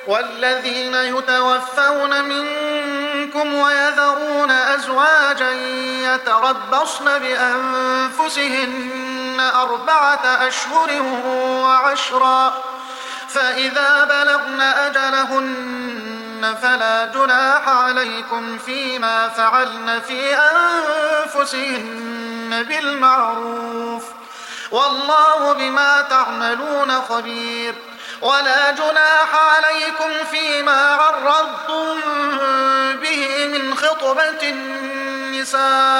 والذين يتوفون منكم ويذرون أزواجا يتربصن بأنفسهن 4 أشهر وعشرا، فإذا بلغن أجلهن فلا جناح عليكم فيما فعلن في أنفسهن بالمعروف، والله بما تعملون خبير. ولا جناح عليكم فيما عرضتم به من خطبة النساء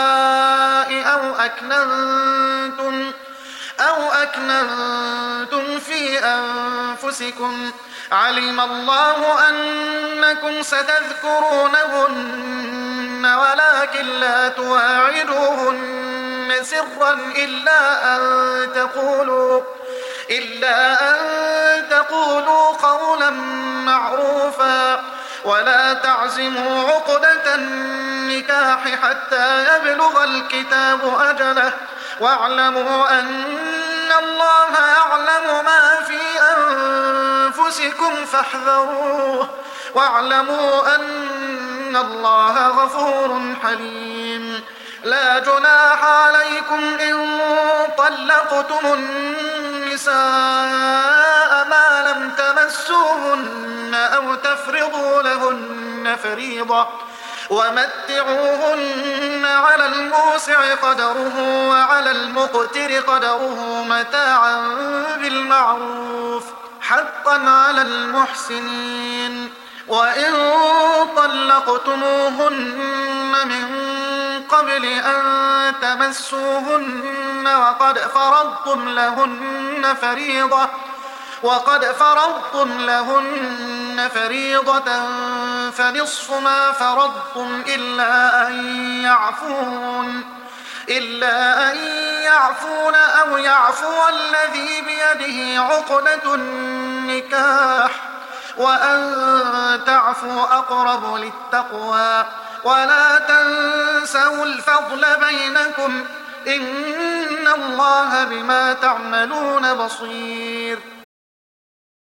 أو أكننتم في أنفسكم، علم الله أنكم ستذكرونهن ولكن لا تواعدوهن سرا إلا أن تقولوا قولا معروفا، ولا تعزموا عقدة النكاح حتى يبلغ الكتاب أجله، واعلموا أن الله يعلم ما في أنفسكم فاحذروه، واعلموا أن الله غفور حليم. لا جناح عليكم إن طلقتم النساء ما لم تمسوهن أو تفرضوا لهن فريضة، ومتعوهن على الموسع قدره وعلى المقتر قدره متاعا بالمعروف حقا على المحسنين. وإن طلقتموهن من قبل أن تمسوهن وقد فرضتم لهن فريضة فنصف ما فرضتم إلا أن يعفون أو يعفو الذي بيده عقدة النكاح، وأن تعفوا أقرب للتقوى، ولا تنسوا الفضل بينكم، إن الله بما تعملون بصير.